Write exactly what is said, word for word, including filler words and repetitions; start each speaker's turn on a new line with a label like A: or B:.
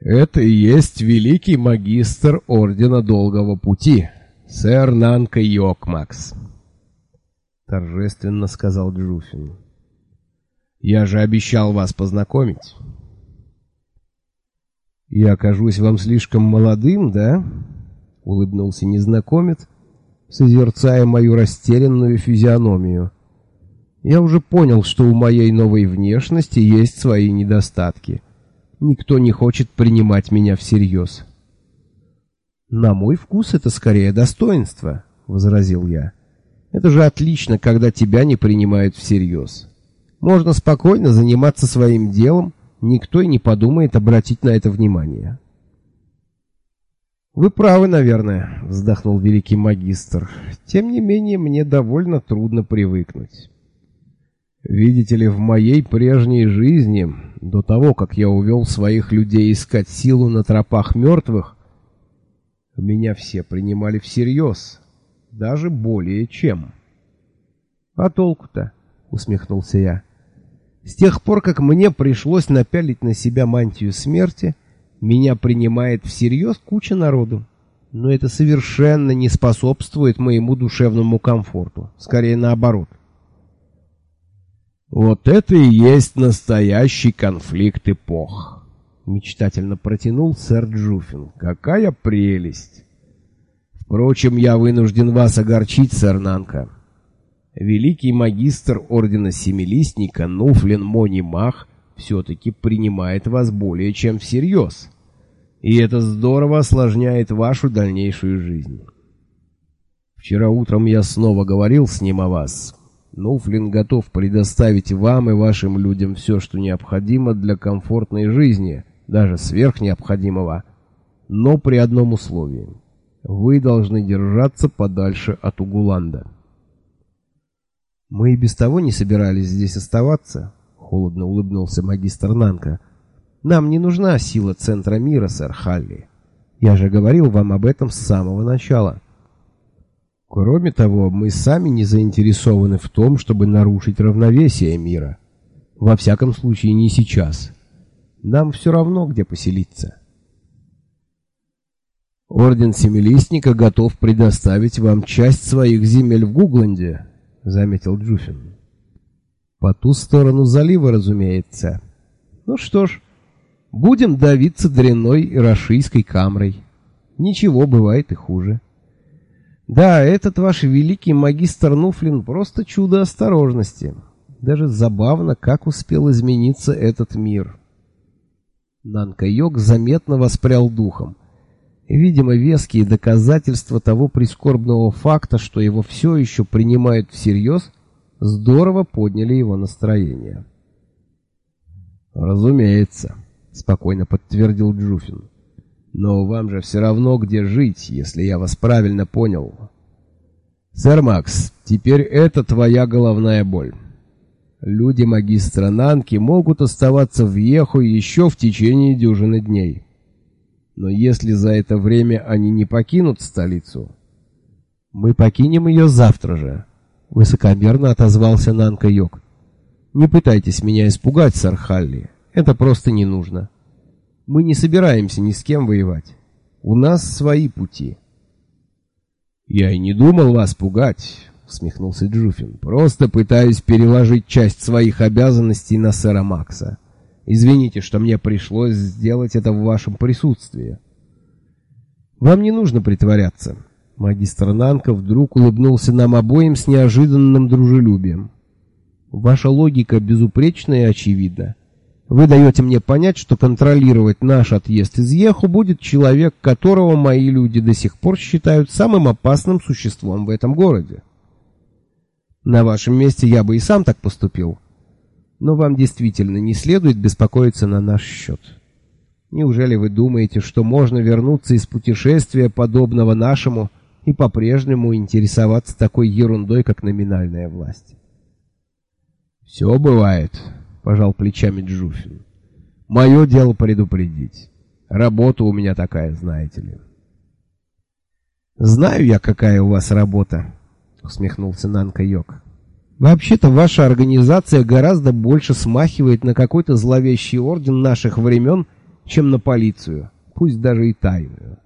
A: Это и есть великий магистр Ордена Долгого Пути, сэр Нанка Йокмакс, торжественно сказал Джуфин. Я же обещал вас познакомить. Я окажусь вам слишком молодым, да? Улыбнулся незнакомец, созерцая мою растерянную физиономию. Я уже понял, что у моей новой внешности есть свои недостатки. Никто не хочет принимать меня всерьез. На мой вкус это скорее достоинство, возразил я. Это же отлично, когда тебя не принимают всерьез. Можно спокойно заниматься своим делом, никто и не подумает обратить на это внимание. Вы правы, наверное, вздохнул великий магистр. Тем не менее, мне довольно трудно привыкнуть. Видите ли, в моей прежней жизни, до того, как я увел своих людей искать силу на тропах мертвых, меня все принимали всерьез, даже более чем. А толку-то? Усмехнулся я. С тех пор, как мне пришлось напялить на себя мантию смерти, меня принимает всерьез куча народу. Но это совершенно не способствует моему душевному комфорту, скорее наоборот. Вот это и есть настоящий конфликт эпох, мечтательно протянул сэр Джуфин. Какая прелесть! Впрочем, я вынужден вас огорчить, сэр Нанка. Великий магистр Ордена Семилистника Нуфлин Мони Мах все-таки принимает вас более чем всерьез. И это здорово осложняет вашу дальнейшую жизнь. Вчера утром я снова говорил с ним о вас. Нуфлин готов предоставить вам и вашим людям все, что необходимо для комфортной жизни, даже сверх необходимого, но при одном условии. Вы должны держаться подальше от Угуланда. Мы и без того не собирались здесь оставаться, холодно улыбнулся магистр Нанка. Нам не нужна сила центра мира, сэр Халли. Я же говорил вам об этом с самого начала. Кроме того, мы сами не заинтересованы в том, чтобы нарушить равновесие мира. Во всяком случае, не сейчас. Нам все равно, где поселиться. Орден Семилистника готов предоставить вам часть своих земель в Гугленде, заметил Джуфин. По ту сторону залива, разумеется. Ну что ж, будем давиться дрянной и рашийской камрой. Ничего, бывает и хуже. Да, этот ваш великий магистр Нуфлин просто чудо осторожности. Даже забавно, как успел измениться этот мир. Нанка Йок заметно воспрял духом. Видимо, веские доказательства того прискорбного факта, что его все еще принимают всерьез, здорово подняли его настроение. «Разумеется», — спокойно подтвердил Джуфин. «Но вам же все равно, где жить, если я вас правильно понял. Сэр Макс, теперь это твоя головная боль. Люди магистра Нанки могут оставаться в Йеху еще в течение дюжины дней. Но если за это время они не покинут столицу...» «Мы покинем ее завтра же», — высокомерно отозвался Нанка Йок. «Не пытайтесь меня испугать, сэр Халли. Это просто не нужно. Мы не собираемся ни с кем воевать. У нас свои пути». «Я и не думал вас пугать», — усмехнулся Джуфин. «Просто пытаюсь переложить часть своих обязанностей на сэра Макса. Извините, что мне пришлось сделать это в вашем присутствии». «Вам не нужно притворяться». Магистр Нанка вдруг улыбнулся нам обоим с неожиданным дружелюбием. «Ваша логика безупречна и очевидна. Вы даете мне понять, что контролировать наш отъезд из Йеху будет человек, которого мои люди до сих пор считают самым опасным существом в этом городе. На вашем месте я бы и сам так поступил. Но вам действительно не следует беспокоиться на наш счет. Неужели вы думаете, что можно вернуться из путешествия, подобного нашему, и по-прежнему интересоваться такой ерундой, как номинальная власть?» «Все бывает», — пожал плечами Джуфин. «Мое дело предупредить. Работа у меня такая, знаете ли». «Знаю я, какая у вас работа», — усмехнулся Нанка Йок. «Вообще-то ваша организация гораздо больше смахивает на какой-то зловещий орден наших времен, чем на полицию, пусть даже и тайную.